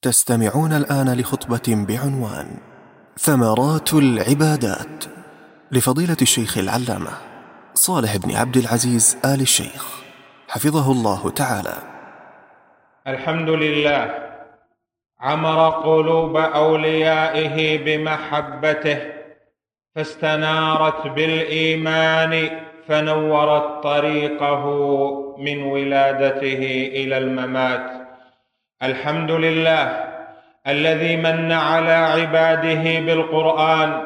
تستمعون الآن لخطبة بعنوان ثمرات العبادات لفضيلة الشيخ العلامة صالح بن عبد العزيز آل الشيخ حفظه الله تعالى. الحمد لله عمر قلوب أوليائه بمحبته فاستنارت بالإيمان فنورت طريقه من ولادته إلى الممات. الحمد لله الذي من على عباده بالقرآن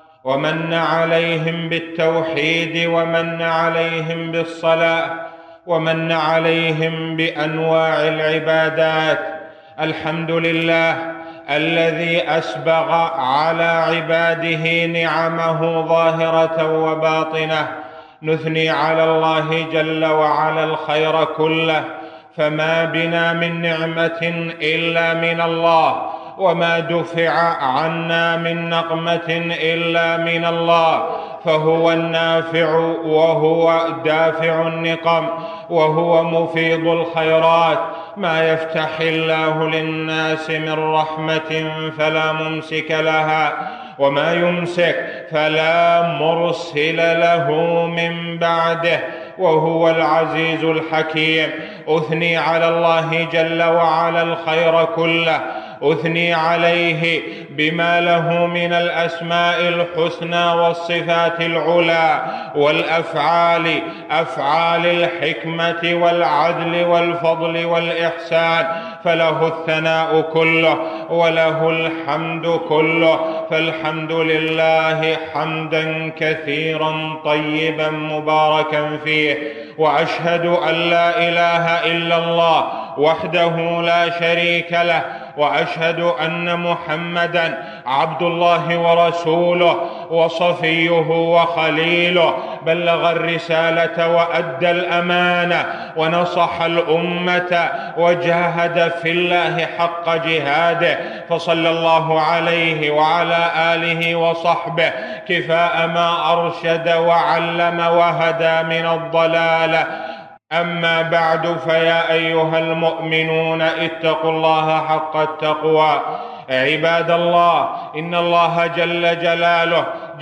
ومن عليهم بالتوحيد ومن عليهم بالصلاة ومن عليهم بأنواع العبادات. الحمد لله الذي أسبغ على عباده نعمه ظاهرة وباطنة. نثني على الله جل وعلا الخير كله، فما بنا من نعمة إلا من الله، وما دفع عنا من نقمة إلا من الله، فهو النافع وهو دافع النقم وهو مفيض الخيرات. ما يفتح الله للناس من رحمة فلا ممسك لها، وما يمسك فلا مرسل له من بعده، وهو العزيز الحكيم. أثني على الله جل وعلا الخير كله، أثني عليه بما له من الأسماء الحسنى والصفات العلى والأفعال، أفعال الحكمة والعدل والفضل والإحسان، فله الثناء كله وله الحمد كله. فالحمد لله حمدا كثيرا طيبا مباركا فيه، وأشهد أن لا إله إلا الله وحده لا شريك له، وأشهد أن محمدا عبد الله ورسوله وصفيه وخليله، بلغ الرسالة وأدى الأمانة ونصح الأمة وجاهد في الله حق جهاده، فصلى الله عليه وعلى آله وصحبه كفاء ما أرشد وعلم وهدى من الضلال. أما بعد، فيا أيها المؤمنون اتقوا الله حق التقوى. عباد الله، إن الله جل جلاله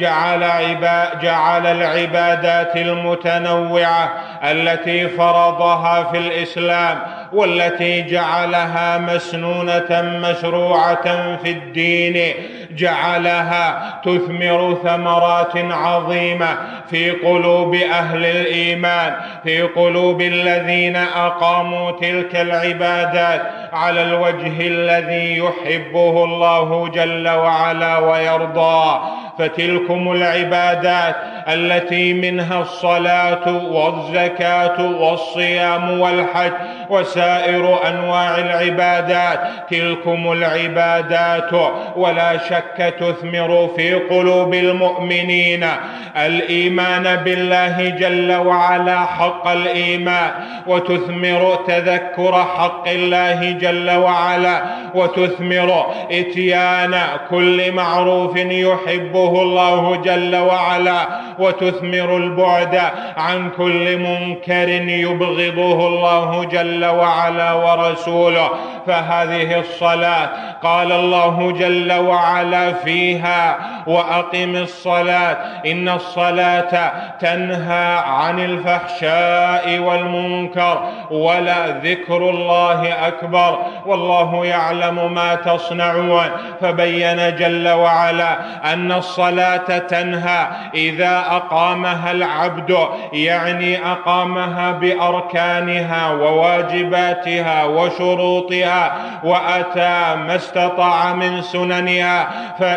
جعل العبادات المتنوعة التي فرضها في الإسلام والتي جعلها مسنونة مشروعة في الدين، جعلها تثمر ثمرات عظيمة في قلوب أهل الإيمان، في قلوب الذين أقاموا تلك العبادات على الوجه الذي يحبه الله جل وعلا ويرضاه. فتلكم العبادات التي منها الصلاة والزكاة والصيام والحج وسائر أنواع العبادات، تلكم العبادات ولا شك تثمر في قلوب المؤمنين الإيمان بالله جل وعلا حق الإيمان، وتثمر تذكر حق الله جل وعلا، وتثمر إتيان كل معروف يحبه الله جل وعلا، وتثمر البعد عن كل منكر يبغضه الله جل وعلا ورسوله. فهذه الصلاة قال الله جل وعلا فيها: وأقم الصلاة إن الصلاة تنهى عن الفحشاء والمنكر ولذكر الله أكبر والله يعلم ما تصنعون. فبين جل وعلا أن الصلاة تنهى إذا أقامها العبد، يعني أقامها بأركانها وواجباتها وشروطها، وأتى ما استطاع من سننها،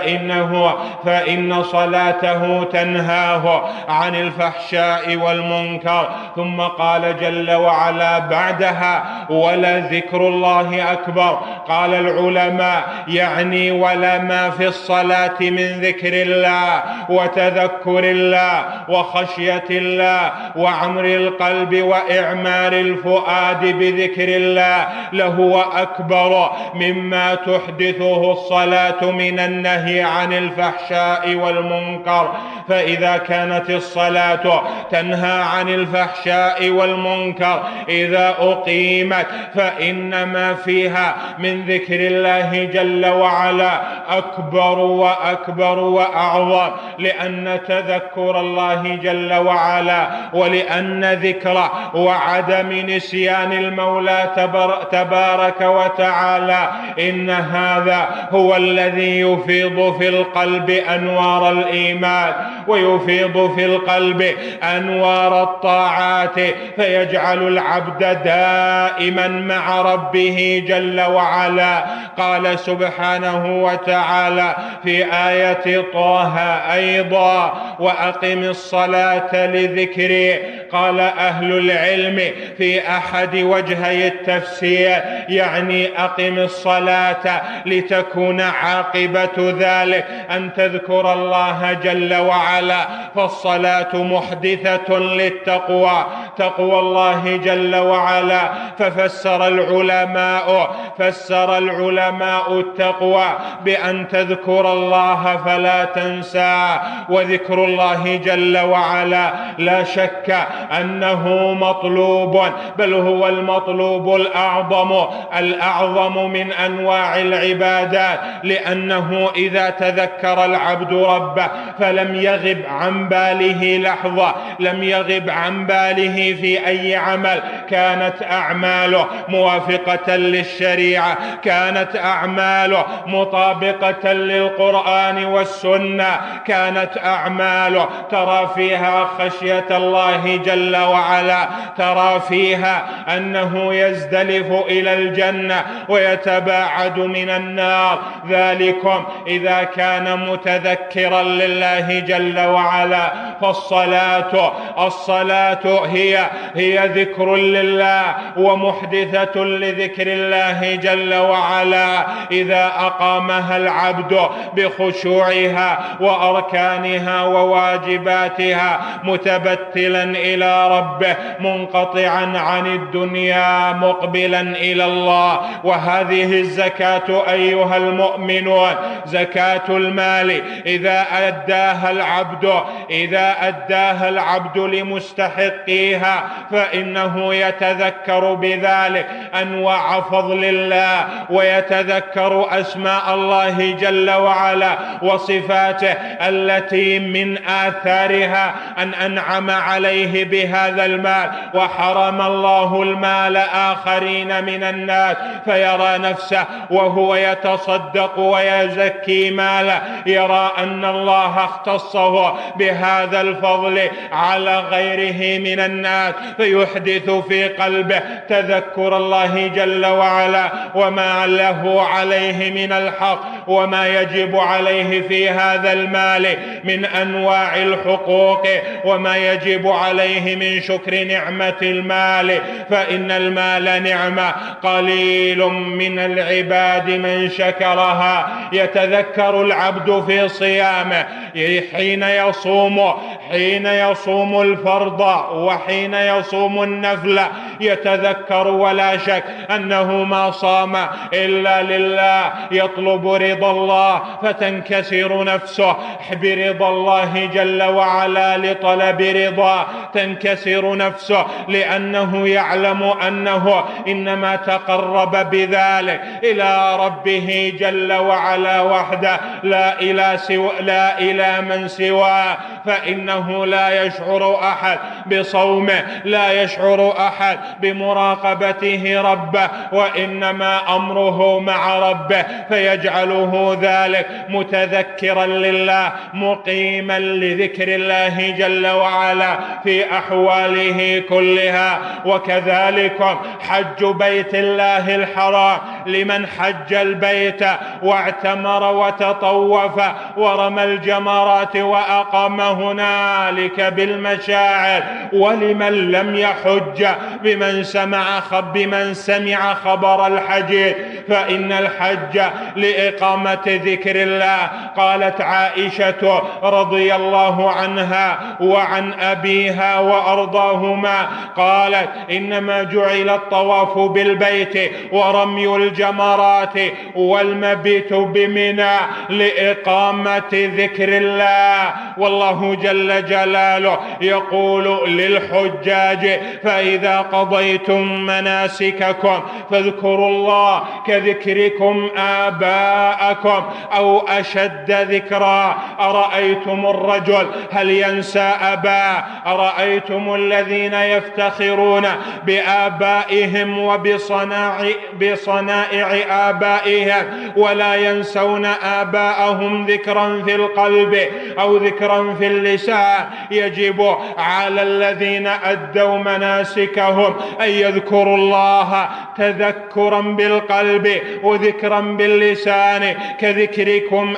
فإن صلاته تنهاه عن الفحشاء والمنكر. ثم قال جل وعلا بعدها: ولذكر الله أكبر. قال العلماء يعني ولا ما في الصلاة من ذكر الله وتذكر الله وخشية الله وعمر القلب وإعمار الفؤاد بذكر الله لهو أكبر مما تحدثه الصلاة من النهي عن الفحشاء والمنكر. فإذا كانت الصلاة تنهى عن الفحشاء والمنكر إذا أقيمت، فإن ما فيها من من ذكر الله جل وعلا أكبر وأكبر وأعظم، لأن تذكر الله جل وعلا ولأن ذكر وعدم نسيان المولى تبارك وتعالى إن هذا هو الذي يفيض في القلب أنوار الإيمان ويفيض في القلب أنوار الطاعات، فيجعل العبد دائما مع ربه جل وعلا. قال سبحانه وتعالى في آية طه أيضا: وأقم الصلاة لذكري. قال أهل العلم في أحد وجهي التفسير يعني أقم الصلاة لتكون عاقبة ذلك أن تذكر الله جل وعلا، فالصلاة محدثة للتقوى، تقوى الله جل وعلا. ففسر العلماء التقوى بأن تذكر الله فلا تنسى. وذكر الله جل وعلا لا شك أنه مطلوب، بل هو المطلوب الأعظم من أنواع العبادات، لأنه إذا تذكر العبد ربه فلم يغب عن باله لحظة، لم يغب عن باله في أي عمل، كانت أعماله موافقة للشريعة، كانت أعماله مطابقة للقرآن والسنة، كانت أعماله ترى فيها خشية الله جل وعلا، ترى فيها أنه يزدلف إلى الجنة ويتباعد من النار. ذلكم إذا كان متذكرا لله جل وعلا. فالصلاة هي ذكر لله ومحدثة لذكر الله جل وعلا إذا أقامها العبد بخشوعها وأركانها وواجباتها، متبتلا إلى ربه، منقطعا عن الدنيا، مقبلا إلى الله. وهذه الزكاة أيها المؤمنون، زكاة المال إذا أداها العبد لمستحقيها فإنه يتذكر بذلك أنواع فضل الله، ويتذكر أسماء الله جل وعلا وصفاته التي من آثارها أن أنعم عليه بهذا المال وحرم الله المال آخرين من الناس، فيرى نفسه وهو يتصدق ويزكي ماله يرى أن الله اختصه بهذا الفضل على غيره من الناس، فيحدث في قلبه تذكر الله جل وعلا وما له عليه من الحق وما يجب عليه في هذا المال من أنواع الحقوق، وما يجب عليه من شكر نعمة المال. فإن المال نعمة، قليل من العباد من شكرها. يتذكر العبد في صيامه حين يصوم الفرض وحين يصوم النفل، يتذكر ولا شك أنه ما صام إلا لله، يطلب رضا الله، فتنكسر نفسه برضا الله جل وعلا لطلب رضا، تنكسر نفسه لأنه يعلم أنه إنما تقرب بذلك إلى ربه جل وعلا وحده، لا إلى من سواه. فإنه لا يشعر أحد بصومه، لا يشعر أحد بمراقبته ربه، وإنما أمره مع ربه، فيجعله ذلك متذكرا لله، مقيما لذكر الله جل وعلا في أحواله كلها. وكذلك حج بيت الله الحرام لمن حج البيت واعتمر وتطوف ورمى الجمرات وأقام هنالك بالمشاعر. ولمن لم يحج بمن سمع خبر الحج، فإن الحج لإقامة ذكر الله. قالت عائشة رضي الله عنها وعن أبيها وأرضاهما، قالت إنما جعل الطواف بالبيت ورمي الجمرات والمبيت بمنى لإقامة ذكر الله. والله الله جل جلاله يقول للحجاج: فإذا قضيتم مناسككم فاذكروا الله كذكركم آباءكم أو أشد ذكرا. أرأيتم الرجل هل ينسى أباه؟ أرأيتم الذين يفتخرون بآبائهم وبصنائع آبائهم ولا ينسون آباءهم ذكرا في القلب أو ذكرا في اللسان؟ يجب على الذين أدوا مناسكهم أن يذكروا الله تذكرا بالقلب وذكرا باللسان كذكركم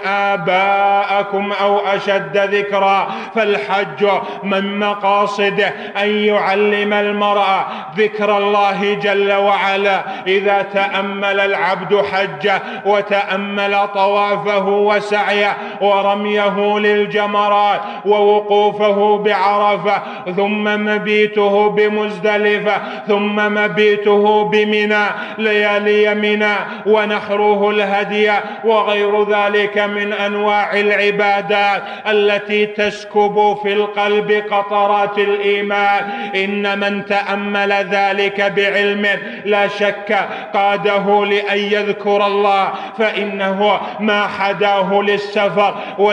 آباءكم أو أشد ذكرا. فالحج من مقاصده أن يعلم المرأة ذكر الله جل وعلا. إذا تأمل العبد حجه وتأمل طوافه وسعيه ورميه للجمرات ووقوفه بعرفة ثم مبيته بمزدلفة ثم مبيته بمنى ليالي منى ونحره الهدي وغير ذلك من أنواع العبادات التي تسكب في القلب قطرات الإيمان، إن من تأمل ذلك بعلم لا شك قاده لأن يذكر الله، فإنه ما حداه للسفر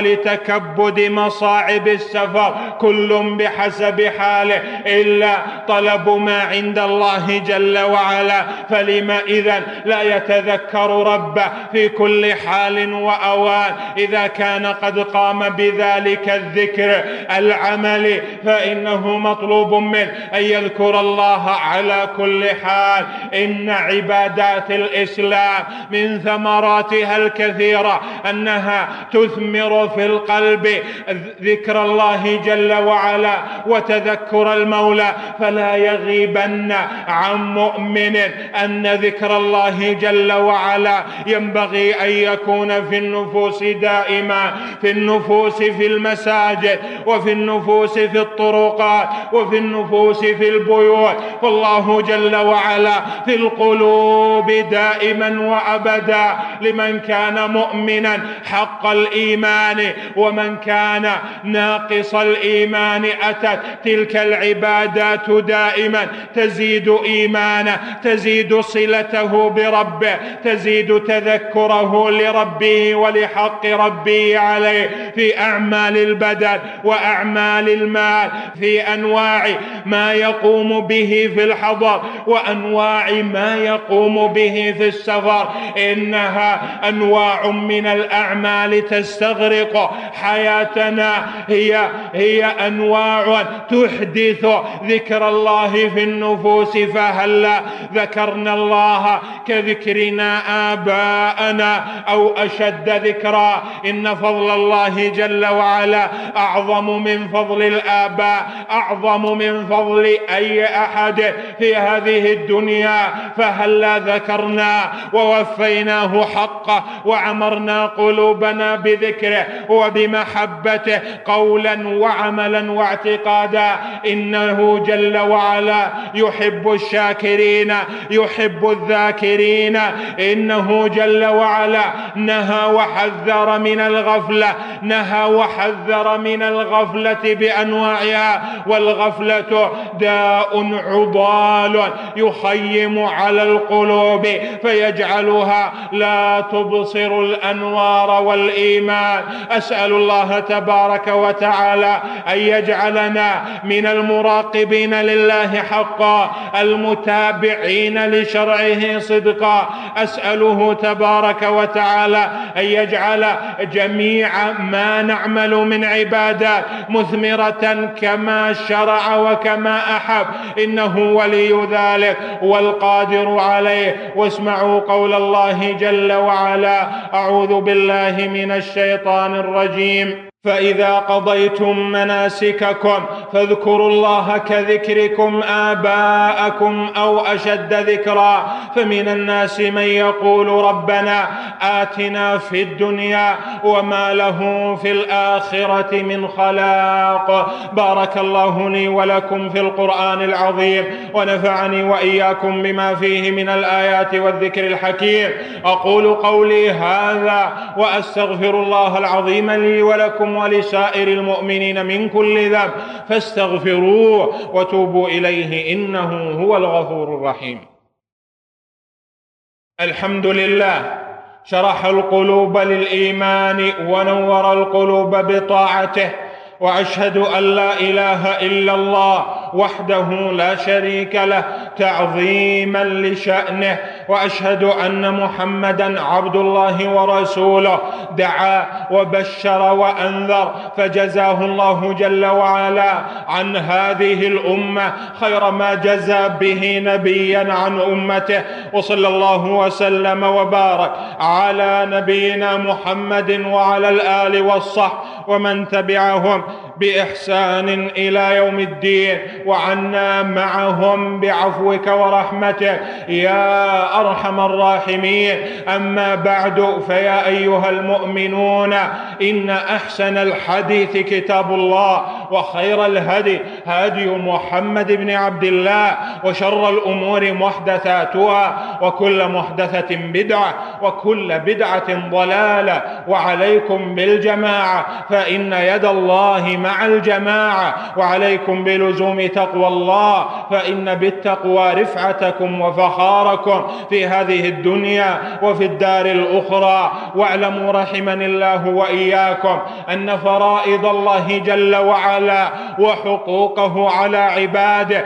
ولتكبد مصاعب السفر كل بحسب حاله إلا طلب ما عند الله جل وعلا. فلما إذن لا يتذكر ربه في كل حال وأوان إذا كان قد قام بذلك الذكر العملي؟ فإنه مطلوب منه أن يذكر الله على كل حال. إن عبادات الإسلام من ثمراتها الكثيرة أنها تثمر في القلب ذكر الله جل وعلا وتذكر المولى. فلا يغيبن عن مؤمن أن ذكر الله جل وعلا ينبغي أن يكون في النفوس دائما، في النفوس في المساجد وفي النفوس في الطرقات وفي النفوس في البيوت. فالله جل وعلا في القلوب دائما وأبدا لمن كان مؤمنا حق الإيمان، ومن كان ناقص الإيمان أتت تلك العبادات دائما تزيد إيمانه، تزيد صلته بربه، تزيد تذكره لربه ولحق ربه عليه في أعمال البدن وأعمال المال، في أنواع ما يقوم به في الحضر وأنواع ما يقوم به في السفر. إنها أنواع من الأعمال تستغرق حياتنا، هي أنواع تحدث ذكر الله في النفوس. فهلا ذكرنا الله كذكرنا آباءنا أو أشد ذكرا. إن فضل الله جل وعلا أعظم من فضل الآباء، أعظم من فضل أي أحد في هذه الدنيا. فهلا ذكرنا ووفيناه حقه وعمرنا قلوبنا بذكره وبمحبته قولا وعملا واعتقادا. إنه جل وعلا يحب الشاكرين، يحب الذاكرين. إنه جل وعلا نهى وحذر من الغفلة، نهى وحذر من الغفلة بأنواعها. والغفلة داء عضال يخيم على القلوب فيجعلها لا تبصر الأنوار والإيمان. أسأل الله تبارك وتعالى أن يجعلنا من المراقبين لله حقا، المتابعين لشرعه صدقا. أسأله تبارك وتعالى أن يجعل جميع ما نعمل من عبادات مثمرة كما شرع وكما أحب، إنه ولي ذلك والقادر عليه. واسمعوا قول الله جل وعلا: أعوذ بالله من الشيطان الرجيم. فإذا قضيتم مناسككم فاذكروا الله كذكركم آباءكم أو أشد ذكرا. فمن الناس من يقول ربنا آتنا في الدنيا وما له في الآخرة من خلاق. بارك الله لي ولكم في القرآن العظيم ونفعني وإياكم بما فيه من الآيات والذكر الحكيم. أقول قولي هذا وأستغفر الله العظيم لي ولكم ولسائر المؤمنين من كل ذنب فاستغفروه وتوبوا إليه إنه هو الغفور الرحيم. الحمد لله شرح القلوب للإيمان ونور القلوب بطاعته، وأشهد أن لا إله إلا الله وحده لا شريك له تعظيما لشأنه، وأشهد أن محمدا عبد الله ورسوله دعا وبشر وأنذر، فجزاه الله جل وعلا عن هذه الأمة خير ما جزى به نبيا عن أمته. وصلى الله وسلم وبارك على نبينا محمد وعلى الآل والصحب ومن تبعهم بإحسان إلى يوم الدين، وعنا معهم بعفوك ورحمتك يا أرحم الراحمين. أما بعد، فيا أيها المؤمنون، إن أحسن الحديث كتاب الله، وخير الهدي هدي محمد بن عبد الله، وشر الأمور محدثاتها، وكل محدثة بدعة، وكل بدعة ضلالة. وعليكم بالجماعة فإن يد الله مع الجماعة، وعليكم بلزوم تقوى الله، فإن بالتقوى رفعتكم وفخاركم في هذه الدنيا وفي الدار الأخرى. واعلموا رحمني الله وإياكم أن فرائض الله جل وعلا وحقوقه على عباده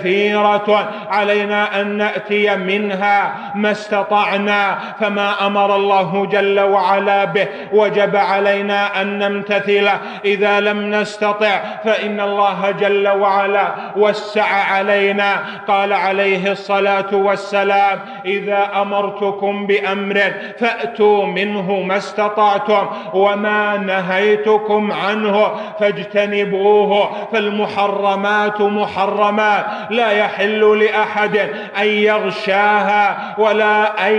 كثيرة، علينا أن نأتي منها ما استطعنا، فما أمر الله جل وعلا به وجب علينا أن نمتثله. إذا لم نستطع فإن الله جل وعلا وسع علينا، قال عليه الصلاة والسلام: إذا أمرتكم بأمر فأتوا منه ما استطعتم، وما نهيتكم عنه فاجتنبوه. فالمحرمات محرمات، لا يحل لأحد أن يغشاها ولا أن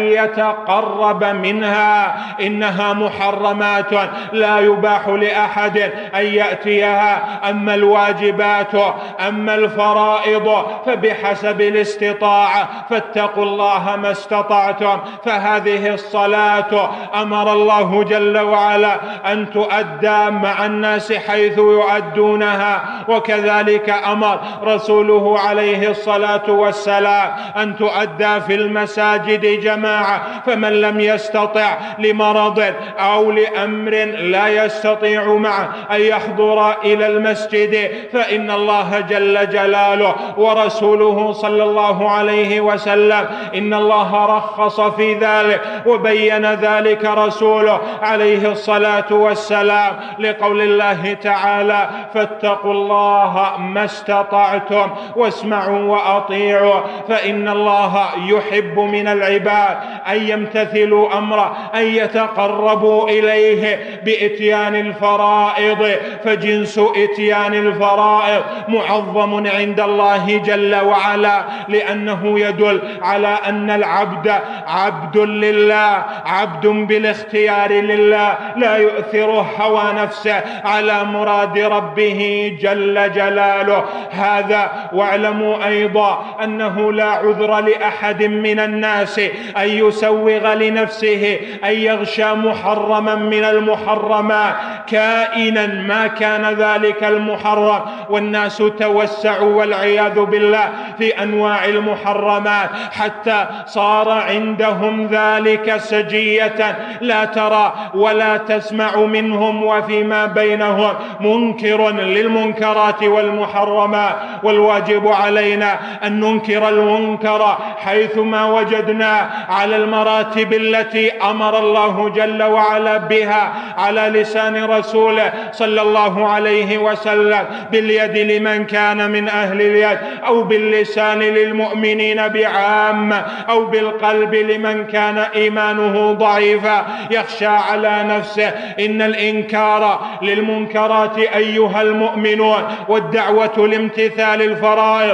يتقرب منها، إنها محرمات لا يباح لأحد أن يأتيها. أما الواجبات، أما الفرائض، فبحسب الاستطاعة، فاتقوا الله ما استطعتم. فهذه الصلاة أمر الله جل وعلا أن تؤدى مع الناس حيث يؤدونها، وكذلك أمر رسوله عليه الصلاة والسلام أن تؤدى في المساجد جماعة. فمن لم يستطع لمرض أو لأمر لا يستطيع معه أن يحضر إلى المسجد، فإن الله جل جلاله ورسوله صلى الله عليه وسلم إن الله رخص في ذلك، وبين ذلك رسوله عليه الصلاة والسلام لقول الله تعالى: فاتقوا الله ما استطعتم واسمعوا وأطيعوا. فإن الله يحب من العباد أن يمتثلوا أمره، أن يتقربوا إليه بإتيان الفرائض، فجنس إتيان الفرائض معظم عند الله جل وعلا، لأنه يدل على أن العبد عبد لله، عبد بالاختيار لله، لا يؤثر هوى نفسه على مراد ربه جل جلاله. هذا واعلموا أيضا أنه لا عذر لأحد من الناس أن يسوغ لنفسه أن يغشى محرما من المحرمات كائنا ما كان ذلك المحرم. والناس توسعوا والعياذ بالله في أنواع المحرمات، حتى صار عندهم ذلك سجية، لا ترى ولا تسمع منهم وفيما بينهم منكر للمنكرات والمحرمات. والواجب علينا أن ننكر المنكر حيثما وجدنا على المراتب التي أمر الله جل وعلا بها على لسان رسوله صلى الله عليه وسلم، باليد لمن كان من أهل اليد، أو باللسان للمؤمنين بعامة، أو بالقلب لمن كان إيمانه ضعيفا يخشى على نفسه. إن الإنكار للمنكرات أيها المؤمنون والدعوة لامتثال الفرائض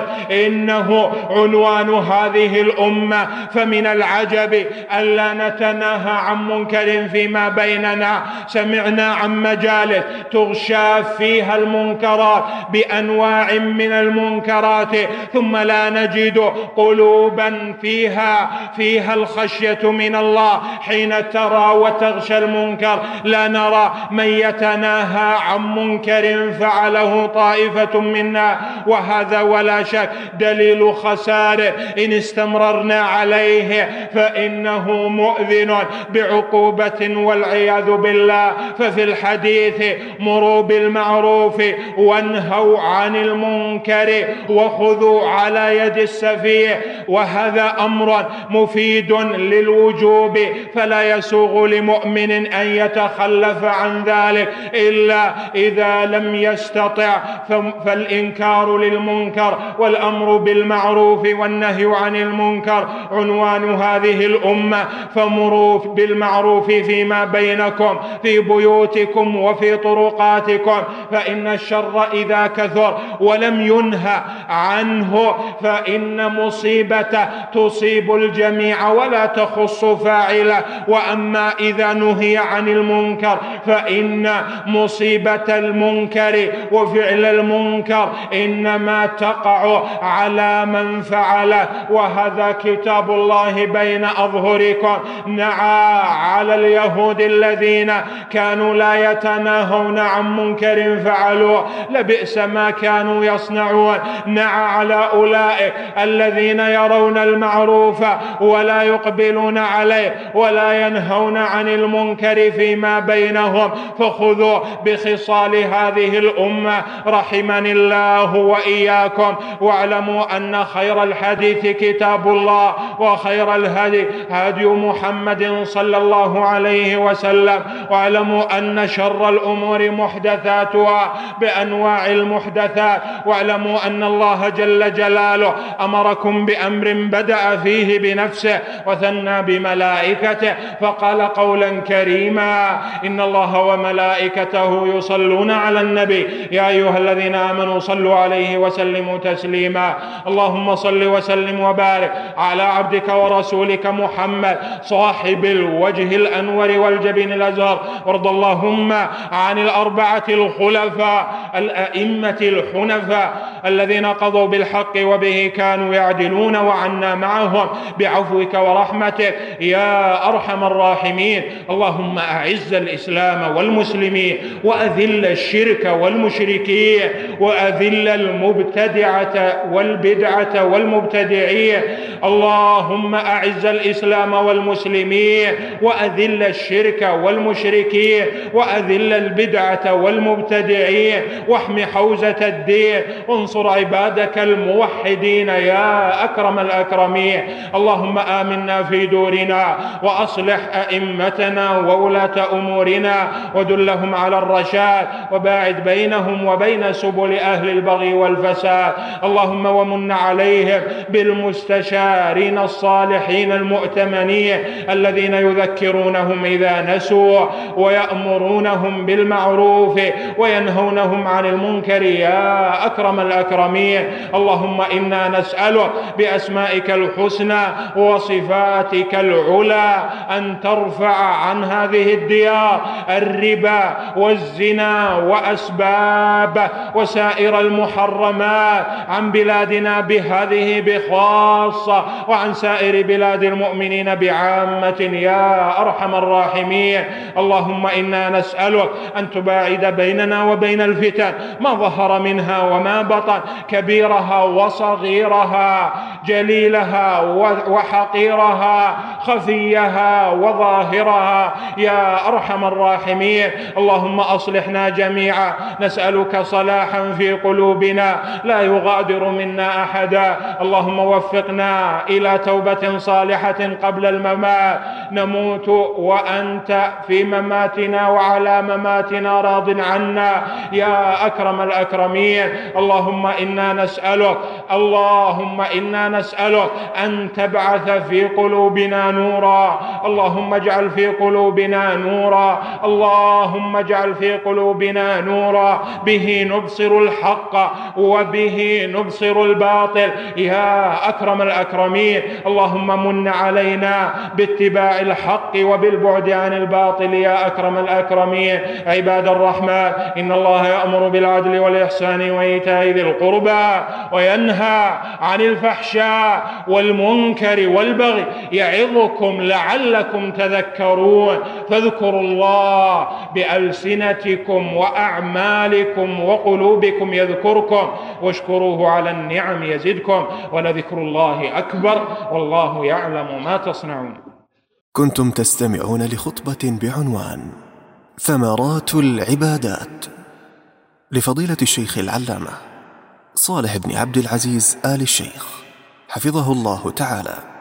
إنه عنوان هذه الأمة. فمن العجب ألا نتناهى عن منكر فيما بيننا. سمعنا عن مجالس تغشى فيها المنكرات بأنواع من المنكرات، ثم لا نجد قلوبا فيها الخشية من الله حين ترى نرى وتغشى المنكر، لا نرى من يتناهى عن منكر فعله طائفة منا، وهذا ولا شك دليل خساره إن استمررنا عليه، فإنه مؤذن بعقوبة والعياذ بالله. ففي الحديث مروا بالمعروف وانهوا عن المنكر وخذوا على يد السفيه، وهذا أمر مفيد للوجوب، فلا يسوغ لمؤمن أن يتخلف عن ذلك إلا إذا لم يستطع. فالإنكار للمنكر والأمر بالمعروف والنهي عن المنكر عنوان هذه الأمة. فمروا بالمعروف فيما بينكم في بيوتكم وفي طرقاتكم، فإن الشر إذا كثر ولم ينهى عنه فإن مصيبة تصيب الجميع ولا تخص فاعله. وأما إذا نهي عن المنكر فإن مصيبة المنكر وفعل المنكر إنما تقع على من فعله، وهذا كتاب الله بين أظهركم. نعى على اليهود الذين كانوا لا يتناهون عن منكر فعلوه لبئس ما كانوا يصنعون. نعى على أولئك الذين يرون المعروف ولا يقبلون عليه ولا ينهون عن المنكر فيما بينهم. فخذوا بخصال هذه الأمة رحمني الله وإياكم. واعلموا أن خير الحديث كتاب الله، وخير الهدي هدي محمد صلى الله عليه وسلم. واعلموا أن شر الأمور محدثاتها بأنواع المحدثات. واعلموا أن الله جل جلاله أمركم بأمر بدأ فيه بنفسه وثنى بملائكته، فقال قولا كريما: إن الله وملائكته يصلون على النبي يا أيها الذين آمنوا صلوا عليه وسلموا تسليما. اللهم صل وسلم وبارك على عبدك ورسولك محمد صاحب الوجه الأنور والجبين الأزهر. وارض اللهم عن الأربعة الخلفاء الأئمة الحنفاء الذين قضوا بالحق وبه كانوا يعدلون، وعنا معهم بعفوك ورحمتك يا أرحم الراحمين. اللهم أعز الإسلام والمسلمين، وأذل الشرك والمشركين، وأذل المبتدعة والبدعة والمبتدعين. اللهم أعز الإسلام والمسلمين، وأذل الشرك والمشركين، وأذل البدعة والمبتدعين، واحم حوزة الدين، وانصر عبادك الموحدين يا أكرم الأكرمين. اللهم آمنا في دورنا، وأصلح أئمتنا وولاة أمورنا، ودلهم على الرشاد، وباعد بينهم وبين سبل أهل البغي والفساد. اللهم ومن عليهم بالمستشارين الصالحين المؤتمنين الذين يذكرونهم إذا نسوا، ويأمرونهم بالمعروف وينهونهم عن المنكر يا أكرم الأكرمين. اللهم إنا نسألك بأسمائك الحسنى وصفاتك العلى أن ترفع عن هذه الديار الربا والزنا وأسباب وسائر المحرمات عن بلادنا بهذه بخاصة، وعن سائر بلاد المؤمنين بعامة يا أرحم الراحمين. اللهم إنا نسألك أن تباعد بيننا وبين الفتن ما ظهر منها وما بطن، كبيرها وصغيرها، جليلها وحقيرها، خفيها وظاهرها يا أرحم الراحمين. اللهم أصلحنا جميعا، نسألك صلاحا في قلوبنا لا يغادر منا أحدا. اللهم وفقنا إلى توبة صالحة قبل الممات، نموت وأنت في مماتنا وعلى مماتنا راض عنا يا أكرم الأكرمين. اللهم إنا نسألك أن تبعث في قلوبنا نورا. اللهم اجعل في قلوبنا نورا، اللهم اجعل في قلوبنا نورا به نبصر الحق وبه نبصر الباطل يا أكرم الأكرمين. اللهم من علينا باتباع الحق وبالبعد عن الباطل يا أكرم الأكرمين. عباد الرحمن، إن الله يأمر بالعدل والإحسان وإيتاء ذي القربى وينهى عن الفحشاء والمنكر والبغي يعظكم لعلكم تتذكرون، فاذكروا الله بألسنتكم وأعمالكم وقلوبكم يذكركم، واشكروه على النعم يزدكم، ولذكر الله أكبر، والله يعلم ما تصنعون. كنتم تستمعون لخطبة بعنوان ثمرات العبادات لفضيلة الشيخ العلامة صالح بن عبد العزيز آل الشيخ، حفظه الله تعالى.